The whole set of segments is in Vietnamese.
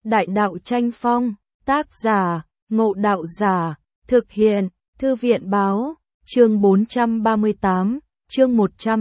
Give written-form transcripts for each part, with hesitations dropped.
Đại đạo tranh phong, tác giả, Ngộ Đạo Giả, thực hiện, Thư viện báo, chương 438, chương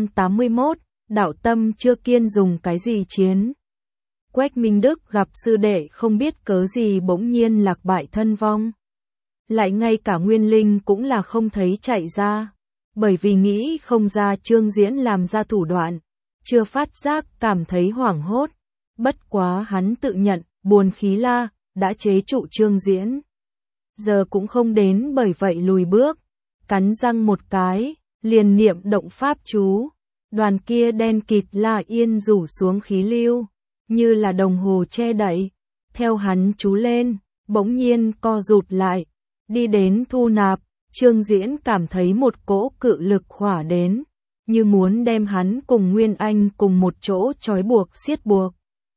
181, đạo tâm chưa kiên dùng cái gì chiến. Quách Minh Đức gặp sư đệ không biết cớ gì bỗng nhiên lạc bại thân vong. Lại ngay cả Nguyên Linh cũng là không thấy chạy ra, bởi vì nghĩ không ra Trương Diễn làm ra thủ đoạn, chưa phát giác cảm thấy hoảng hốt. Bất quá hắn tự nhận, Buồn Khí La đã chế trụ Trương Diễn. Giờ cũng không đến bởi vậy lùi bước, cắn răng một cái, liền niệm động pháp chú. Đoàn kia đen kịt La Yên rủ xuống khí lưu, như là đồng hồ che đậy. Theo hắn chú lên, bỗng nhiên co rụt lại, đi đến thu nạp. Trương Diễn cảm thấy một cỗ cự lực khỏa đến, như muốn đem hắn cùng Nguyên Anh cùng một chỗ trói buộc siết buộc.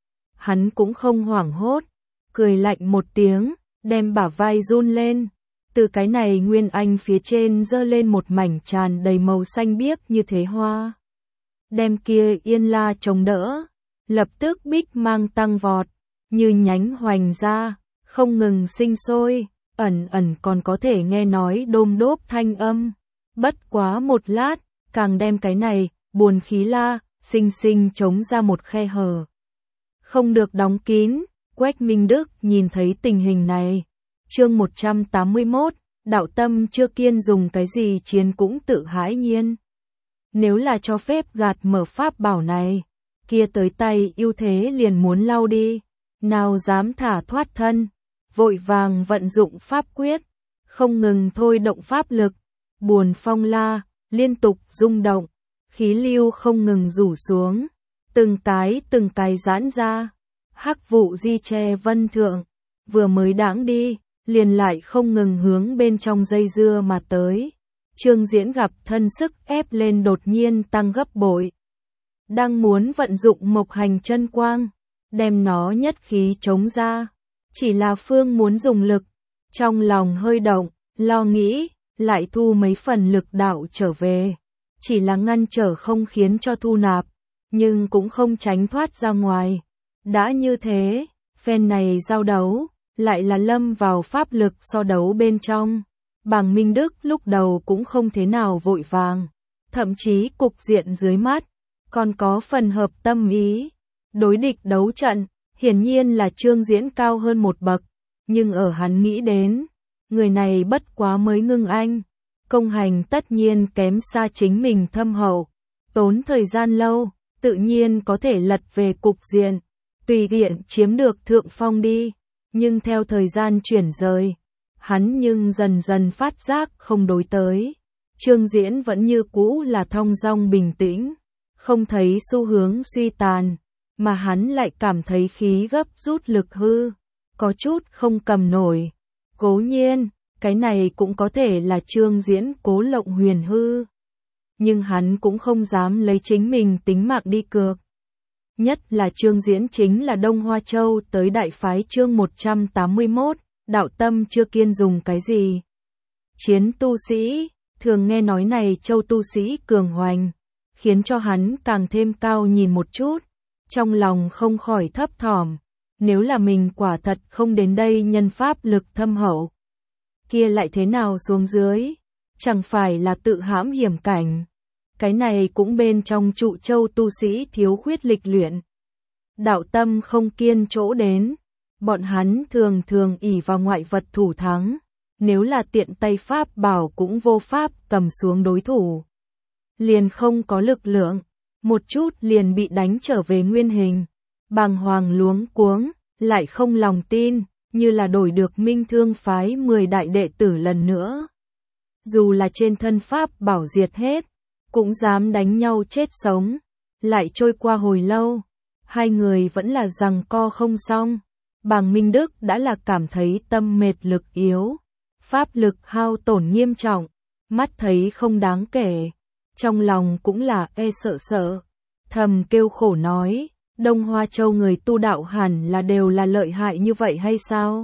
Hắn cũng không hoảng hốt, cười lạnh một tiếng, đem bả vai run lên. Từ cái này Nguyên Anh phía trên giơ lên một mảnh tràn đầy màu xanh biếc như thế hoa. Đem kia Yên La chống đỡ, lập tức bích mang tăng vọt, như nhánh hoành ra, không ngừng sinh sôi, ẩn ẩn còn có thể nghe nói đôm đốp thanh âm. Bất quá một lát, càng đem cái này, Buồn Khí La, xinh xinh chống ra một khe hở. Không được đóng kín. Quách Minh Đức nhìn thấy tình hình này. Chương 181, đạo tâm chưa kiên dùng cái gì chiến cũng tự hãi nhiên. Nếu là cho phép gạt mở pháp bảo này, kia tới tay ưu thế liền muốn lau đi, nào dám thả thoát thân, vội vàng vận dụng pháp quyết, không ngừng thôi động pháp lực, Buồn Phong La liên tục rung động, khí lưu không ngừng rủ xuống, từng cái giãn ra. Hắc vụ di che vân thượng, vừa mới đãng đi, liền lại không ngừng hướng bên trong dây dưa mà tới. Trương Diễn gặp thân sức ép lên đột nhiên tăng gấp bội. Đang muốn vận dụng Mộc Hành chân quang, đem nó nhất khí chống ra. Chỉ là phương muốn dùng lực, trong lòng hơi động, lo nghĩ, lại thu mấy phần lực đạo trở về. Chỉ là ngăn trở không khiến cho thu nạp, nhưng cũng không tránh thoát ra ngoài. Đã như thế, phen này giao đấu, lại là lâm vào pháp lực so đấu bên trong. Bàng Minh Đức lúc đầu cũng không thế nào vội vàng, thậm chí cục diện dưới mắt, còn có phần hợp tâm ý. Đối địch đấu trận, hiển nhiên là Trương Diễn cao hơn một bậc, nhưng ở hắn nghĩ đến, người này bất quá mới ngưng anh, công hành tất nhiên kém xa chính mình thâm hậu, tốn thời gian lâu, tự nhiên có thể lật về cục diện. Tùy tiện chiếm được thượng phong đi, nhưng theo thời gian chuyển rời, hắn nhưng dần dần phát giác không đối tới. Trương Diễn vẫn như cũ là thong dong bình tĩnh, không thấy xu hướng suy tàn, mà hắn lại cảm thấy khí gấp rút lực hư, có chút không cầm nổi. Cố nhiên, cái này cũng có thể là Trương Diễn cố lộng huyền hư, nhưng hắn cũng không dám lấy chính mình tính mạng đi cược. Nhất là Trương Diễn chính là Đông Hoa Châu tới đại phái chương 181, đạo tâm chưa kiên dùng cái gì. Chiến tu sĩ, thường nghe nói này châu tu sĩ cường hoành, khiến cho hắn càng thêm cao nhìn một chút, trong lòng không khỏi thấp thỏm, nếu là mình quả thật không đến đây nhân pháp lực thâm hậu. Kia lại thế nào xuống dưới, chẳng phải là tự hãm hiểm cảnh. Cái này cũng bên trong trụ châu tu sĩ thiếu khuyết lịch luyện. Đạo tâm không kiên chỗ đến, bọn hắn thường thường ỷ vào ngoại vật thủ thắng, nếu là tiện tay pháp bảo cũng vô pháp cầm xuống đối thủ. Liền không có lực lượng, một chút liền bị đánh trở về nguyên hình, bàng hoàng luống cuống, lại không lòng tin, như là đổi được Minh Thương phái 10 đại đệ tử lần nữa. Dù là trên thân pháp bảo diệt hết, cũng dám đánh nhau chết sống. Lại trôi qua hồi lâu, hai người vẫn là giằng co không xong. Bàng Minh Đức đã là cảm thấy tâm mệt lực yếu, pháp lực hao tổn nghiêm trọng, mắt thấy không đáng kể, trong lòng cũng là sợ sợ, thầm kêu khổ nói, Đông Hoa Châu người tu đạo hẳn là đều là lợi hại như vậy hay sao?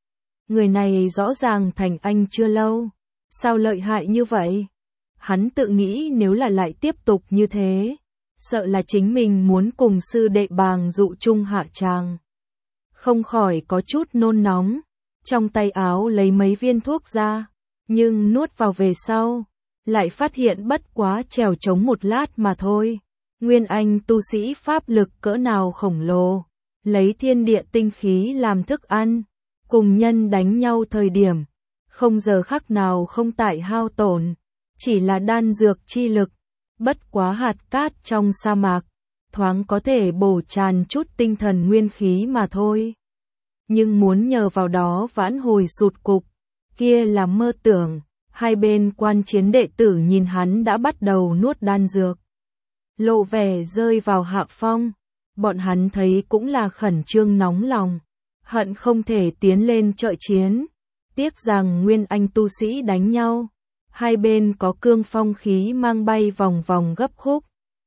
Người này rõ ràng thành anh chưa lâu, sao lợi hại như vậy? Hắn tự nghĩ nếu là lại tiếp tục như thế, sợ là chính mình muốn cùng sư đệ Bàng dụ chung hạ tràng. không khỏi có chút nôn nóng, trong tay áo lấy mấy viên thuốc ra, nhưng nuốt vào về sau, lại phát hiện bất quá trèo trống một lát mà thôi. Nguyên Anh tu sĩ pháp lực cỡ nào khổng lồ, lấy thiên địa tinh khí làm thức ăn, cùng nhân đánh nhau thời điểm, không giờ khắc nào không tại hao tổn, chỉ là đan dược chi lực, bất quá hạt cát trong sa mạc, thoáng có thể bổ tràn chút tinh thần nguyên khí mà thôi. Nhưng muốn nhờ vào đó vãn hồi sụt cục, kia là mơ tưởng. Hai bên quan chiến đệ tử nhìn hắn đã bắt đầu nuốt đan dược, lộ vẻ rơi vào hạ phong, bọn hắn thấy cũng là khẩn trương nóng lòng, hận không thể tiến lên trợ chiến, tiếc rằng Nguyên Anh tu sĩ đánh nhau, hai bên có cương phong khí mang bay vòng vòng gấp khúc.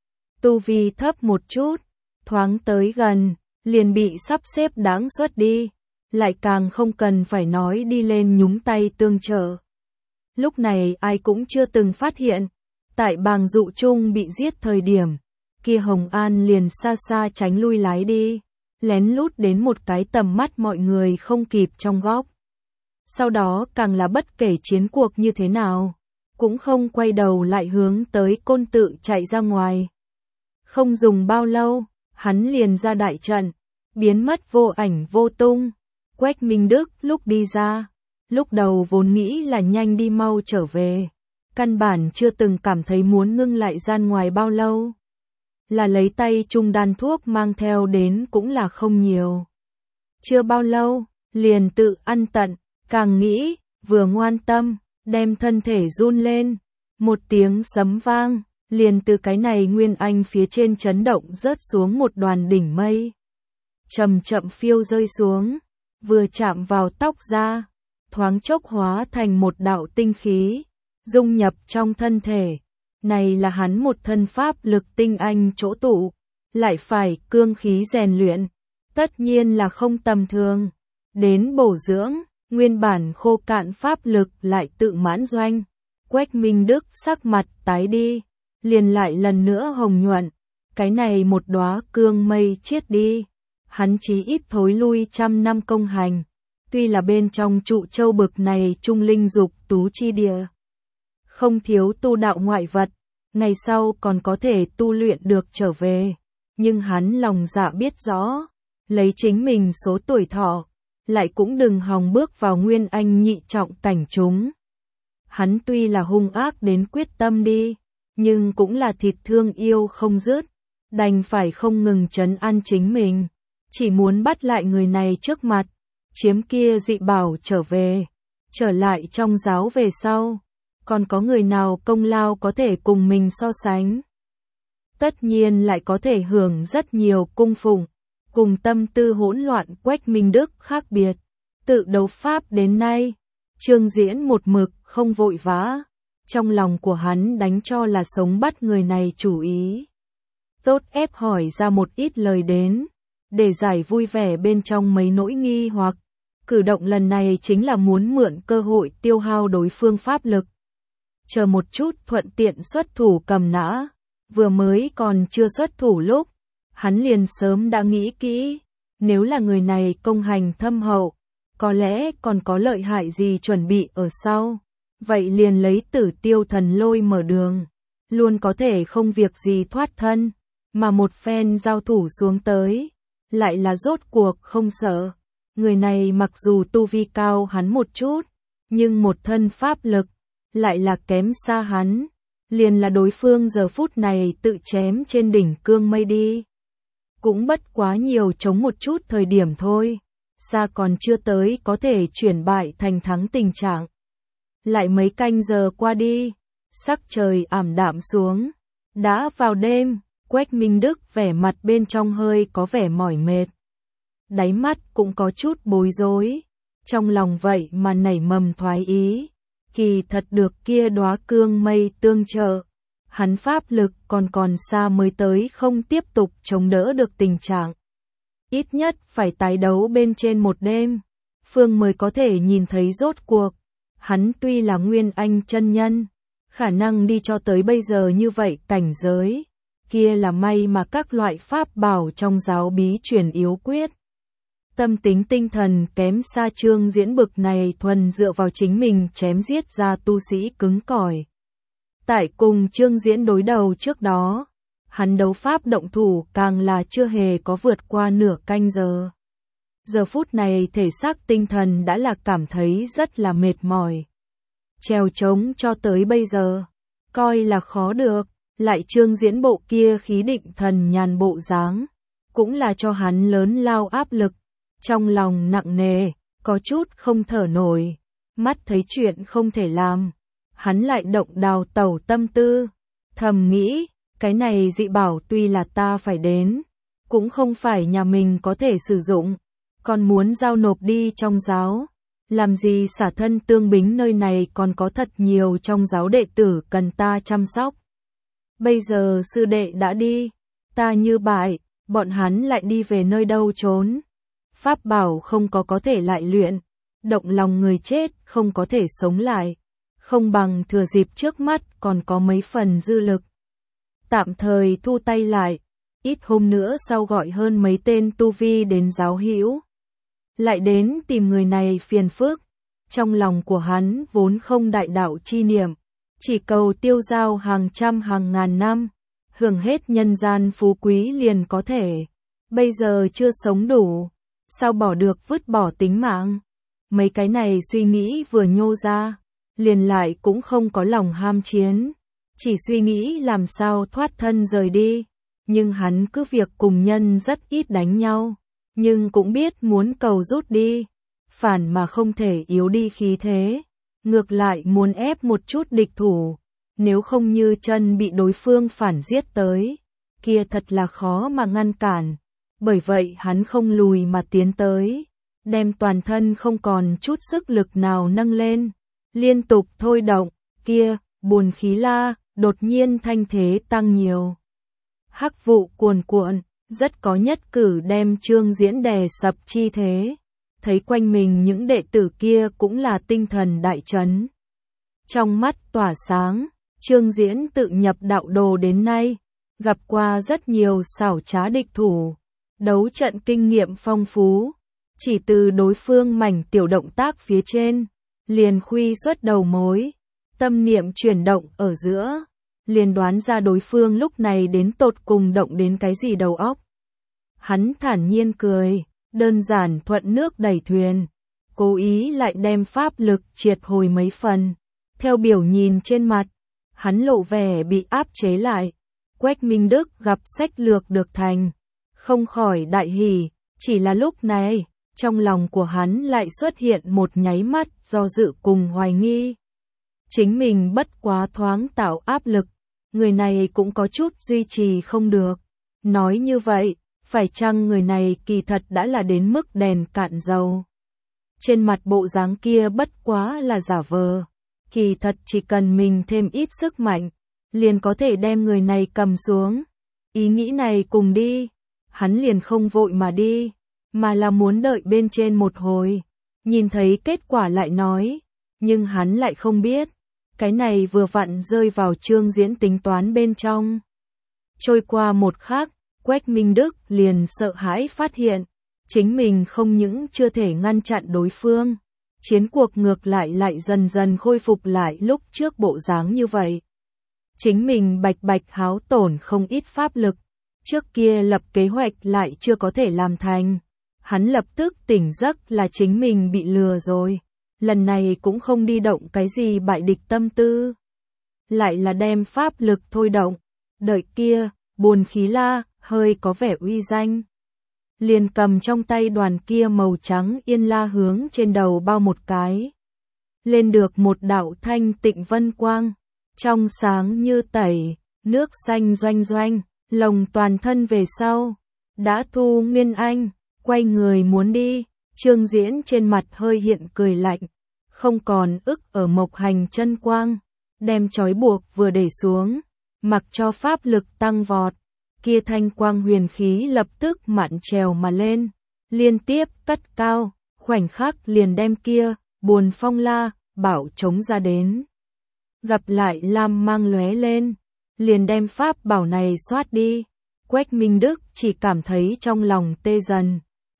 Tu vi thấp một chút, thoáng tới gần, liền bị sắp xếp đáng xuất đi, lại càng không cần phải nói đi lên nhúng tay tương trợ. Lúc này ai cũng chưa từng phát hiện, tại Bàng Dụ Trung bị giết thời điểm, kia Hồng An liền xa xa tránh lui lái đi, lén lút đến một cái tầm mắt mọi người không kịp trong góc. Sau đó càng là bất kể chiến cuộc như thế nào, cũng không quay đầu lại hướng tới Côn Tự chạy ra ngoài. Không dùng bao lâu, hắn liền ra đại trận, biến mất vô ảnh vô tung. Quách Minh Đức lúc đi ra, lúc đầu vốn nghĩ là nhanh đi mau trở về, căn bản chưa từng cảm thấy muốn ngưng lại gian ngoài bao lâu. Là lấy tay chung đan thuốc mang theo đến cũng là không nhiều. Chưa bao lâu, liền tự ăn tận, càng nghĩ, vừa ngoan tâm, đem thân thể run lên. Một tiếng sấm vang, liền từ cái này Nguyên Anh phía trên chấn động rớt xuống một đoàn đỉnh mây. Chậm chậm phiêu rơi xuống, vừa chạm vào tóc ra, thoáng chốc hóa thành một đạo tinh khí, dung nhập trong thân thể. Này là hắn một thân pháp lực tinh anh chỗ tụ, lại phải cương khí rèn luyện, tất nhiên là không tầm thường. Đến bổ dưỡng, nguyên bản khô cạn pháp lực lại tự mãn doanh. Quách Minh Đức sắc mặt tái đi, liền lại lần nữa hồng nhuận. Cái này một đóa cương mây chiết đi, hắn chí ít thối lui 100 năm công hành. Tuy là bên trong trụ châu bực này trung linh dục tú chi địa, không thiếu tu đạo ngoại vật, ngày sau còn có thể tu luyện được trở về. Nhưng hắn lòng dạ biết rõ, lấy chính mình số tuổi thọ, lại cũng đừng hòng bước vào Nguyên Anh nhị trọng cảnh chúng. Hắn tuy là hung ác đến quyết tâm đi, nhưng cũng là thịt thương yêu không dứt, đành phải không ngừng trấn an chính mình, chỉ muốn bắt lại người này trước mặt, chiếm kia dị bảo trở về, trở lại trong giáo về sau. Còn có người nào công lao có thể cùng mình so sánh? Tất nhiên lại có thể hưởng rất nhiều cung phụng, cùng tâm tư hỗn loạn Quách Minh Đức khác biệt. Tự đấu pháp đến nay, Trương Diễn một mực không vội vã, trong lòng của hắn đánh cho là sống bắt người này chủ ý. Tốt ép hỏi ra một ít lời đến, để giải vui vẻ bên trong mấy nỗi nghi hoặc. Cử động lần này chính là muốn mượn cơ hội tiêu hao đối phương pháp lực. Chờ một chút thuận tiện xuất thủ cầm nã, vừa mới còn chưa xuất thủ lúc, hắn liền sớm đã nghĩ kỹ, nếu là người này công hành thâm hậu, có lẽ còn có lợi hại gì chuẩn bị ở sau, vậy liền lấy Tử Tiêu Thần Lôi mở đường, luôn có thể không việc gì thoát thân, mà một phen giao thủ xuống tới, lại là rốt cuộc không sợ. Người này mặc dù tu vi cao hắn một chút, nhưng một thân pháp lực lại là kém xa hắn, liền là đối phương giờ phút này tự chém trên đỉnh cương mây đi. Cũng bất quá nhiều chống một chút thời điểm thôi, xa còn chưa tới có thể chuyển bại thành thắng tình trạng. Lại mấy canh giờ qua đi, sắc trời ảm đạm xuống, đã vào đêm, Quách Minh Đức vẻ mặt bên trong hơi có vẻ mỏi mệt. Đáy mắt cũng có chút bối rối, trong lòng vậy mà nảy mầm thoái ý. Kỳ thật được kia đóa cương mây tương trợ, hắn pháp lực còn xa mới tới không tiếp tục chống đỡ được tình trạng. Ít nhất phải tái đấu bên trên một đêm, Phương mới có thể nhìn thấy rốt cuộc. Hắn tuy là Nguyên Anh chân nhân, khả năng đi cho tới bây giờ như vậy cảnh giới, kia là may mà các loại pháp bảo trong giáo bí truyền yếu quyết. Tâm tính tinh thần kém xa Trương Diễn bực này thuần dựa vào chính mình chém giết ra tu sĩ cứng cỏi. Tại cùng Trương Diễn đối đầu trước đó, hắn đấu pháp động thủ càng là chưa hề có vượt qua nửa canh giờ. Giờ phút này thể xác tinh thần đã là cảm thấy rất là mệt mỏi. Trèo trống cho tới bây giờ, coi là khó được, lại Trương Diễn bộ kia khí định thần nhàn bộ dáng, cũng là cho hắn lớn lao áp lực, trong lòng nặng nề, có chút không thở nổi, mắt thấy chuyện không thể làm, hắn lại động đào tẩu tâm tư, thầm nghĩ, cái này dị bảo tuy là ta phải đến, cũng không phải nhà mình có thể sử dụng, còn muốn giao nộp đi trong giáo. Làm gì xả thân tương bính, nơi này còn có thật nhiều trong giáo đệ tử cần ta chăm sóc. Bây giờ sư đệ đã đi, ta như bại, bọn hắn lại đi về nơi đâu trốn. Pháp bảo không có thể lại luyện, động lòng người chết không có thể sống lại, không bằng thừa dịp trước mắt còn có mấy phần dư lực. Tạm thời thu tay lại, ít hôm nữa sau gọi hơn mấy tên tu vi đến giáo hữu. Lại đến tìm người này phiền phức, trong lòng của hắn vốn không đại đạo chi niệm, chỉ cầu tiêu dao hàng trăm hàng ngàn năm, hưởng hết nhân gian phú quý liền có thể. Bây giờ chưa sống đủ, sao bỏ được vứt bỏ tính mạng? Mấy cái này suy nghĩ vừa nhô ra, liền lại cũng không có lòng ham chiến, chỉ suy nghĩ làm sao thoát thân rời đi. Nhưng hắn cứ việc cùng nhân rất ít đánh nhau, nhưng cũng biết muốn cầu rút đi, phản mà không thể yếu đi khí thế, ngược lại muốn ép một chút địch thủ, nếu không như chân bị đối phương phản giết tới, kia thật là khó mà ngăn cản, bởi vậy hắn không lùi mà tiến tới, đem toàn thân không còn chút sức lực nào nâng lên, liên tục thôi động, kia, buồn khí la, đột nhiên thanh thế tăng nhiều. Hắc vụ cuồn cuộn, rất có nhất cử đem Trương Diễn đè sập chi thế. Thấy quanh mình những đệ tử kia cũng là tinh thần đại chấn. Trong mắt tỏa sáng, Trương Diễn tự nhập đạo đồ đến nay, gặp qua rất nhiều xảo trá địch thủ, đấu trận kinh nghiệm phong phú, chỉ từ đối phương mảnh tiểu động tác phía trên, liền khuy xuất đầu mối, tâm niệm chuyển động ở giữa, liền đoán ra đối phương lúc này đến tột cùng động đến cái gì đầu óc. Hắn thản nhiên cười, đơn giản thuận nước đẩy thuyền, cố ý lại đem pháp lực triệt hồi mấy phần. Theo biểu nhìn trên mặt, hắn lộ vẻ bị áp chế lại. Quách Minh Đức gặp sách lược được thành, không khỏi đại hỉ, chỉ là lúc này, trong lòng của hắn lại xuất hiện một nháy mắt do dự cùng hoài nghi. Chính mình bất quá thoáng tạo áp lực, người này cũng có chút duy trì không được. Nói như vậy, phải chăng người này kỳ thật đã là đến mức đèn cạn dầu? Trên mặt bộ dáng kia bất quá là giả vờ, kỳ thật chỉ cần mình thêm ít sức mạnh, liền có thể đem người này cầm xuống. Ý nghĩ này cùng đi, hắn liền không vội mà đi, mà là muốn đợi bên trên một hồi, nhìn thấy kết quả lại nói, nhưng hắn lại không biết, cái này vừa vặn rơi vào Trương Diễn tính toán bên trong. Trôi qua một khắc, Quách Minh Đức liền sợ hãi phát hiện, chính mình không những chưa thể ngăn chặn đối phương, chiến cuộc ngược lại dần dần khôi phục lại lúc trước bộ dáng như vậy. Chính mình bạch háo tổn không ít pháp lực, trước kia lập kế hoạch lại chưa có thể làm thành. Hắn lập tức tỉnh giấc là chính mình bị lừa rồi, lần này cũng không đi động cái gì bại địch tâm tư. Lại là đem pháp lực thôi động, đợi kia, buồn khí la, hơi có vẻ uy danh. Liền cầm trong tay đoàn kia màu trắng yên la hướng trên đầu bao một cái. Lên được một đạo thanh tịnh vân quang, trong sáng như tẩy, nước xanh doanh doanh, lồng toàn thân về sau. Đã thu Nguyên Anh, quay người muốn đi, Trương Diễn trên mặt hơi hiện cười lạnh, không còn ức ở mộc hành chân quang, đem trói buộc vừa để xuống, mặc cho pháp lực tăng vọt. Kia thanh quang huyền khí lập tức mạn trèo mà lên, liên tiếp cất cao, khoảnh khắc liền đem kia, buồn phong la, bảo chống ra đến. Gặp lại lam mang lóe lên, liền đem pháp bảo này xoát đi. Quách Minh Đức chỉ cảm thấy trong lòng tê dần,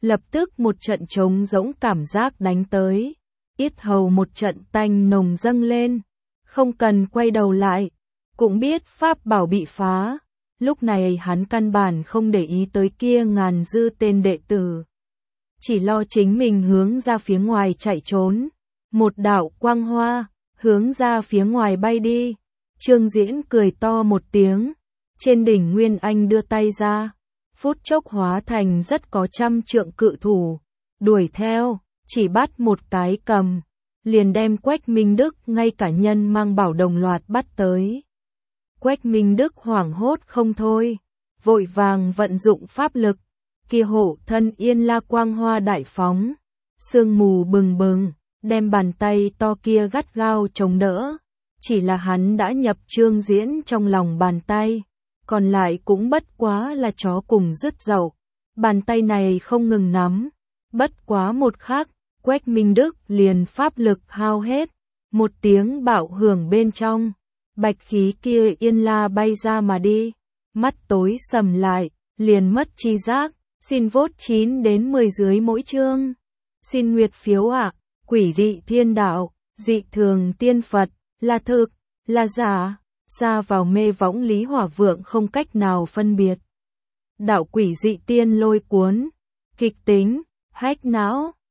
lập tức một trận trống rỗng cảm giác đánh tới, yết hầu một trận tanh nồng dâng lên, không cần quay đầu lại, cũng biết pháp bảo bị phá, lúc này hắn căn bản không để ý tới kia ngàn dư tên đệ tử, chỉ lo chính mình hướng ra phía ngoài chạy trốn, một đạo quang hoa, hướng ra phía ngoài bay đi, Trương Diễn cười to một tiếng, trên đỉnh Nguyên Anh đưa tay ra, phút chốc hóa thành rất có trăm trượng cự thủ, đuổi theo, chỉ bắt một cái cầm, liền đem Quách Minh Đức ngay cả nhân mang bảo đồng loạt bắt tới. Quách Minh Đức hoảng hốt không thôi, vội vàng vận dụng pháp lực, kia hộ thân yên la quang hoa đại phóng, sương mù bừng bừng, đem bàn tay to kia gắt gao chống đỡ, chỉ là hắn đã nhập Trương Diễn trong lòng bàn tay, còn lại cũng bất quá là chó cùng rứt dậu, bàn tay này không ngừng nắm, bất quá một khắc, Quách Minh Đức liền pháp lực hao hết, một tiếng bạo hưởng bên trong, bạch khí kia yên la bay ra mà đi, mắt tối sầm lại, liền mất tri giác, xin vote 9 đến 10 dưới mỗi chương, xin nguyệt phiếu ạ, quỷ dị thiên đạo, dị thường tiên Phật, là thực, là giả, ra vào mê võng Lý Hỏa Vượng không cách nào phân biệt. Đạo quỷ dị tiên lôi cuốn, kịch tính, hách não.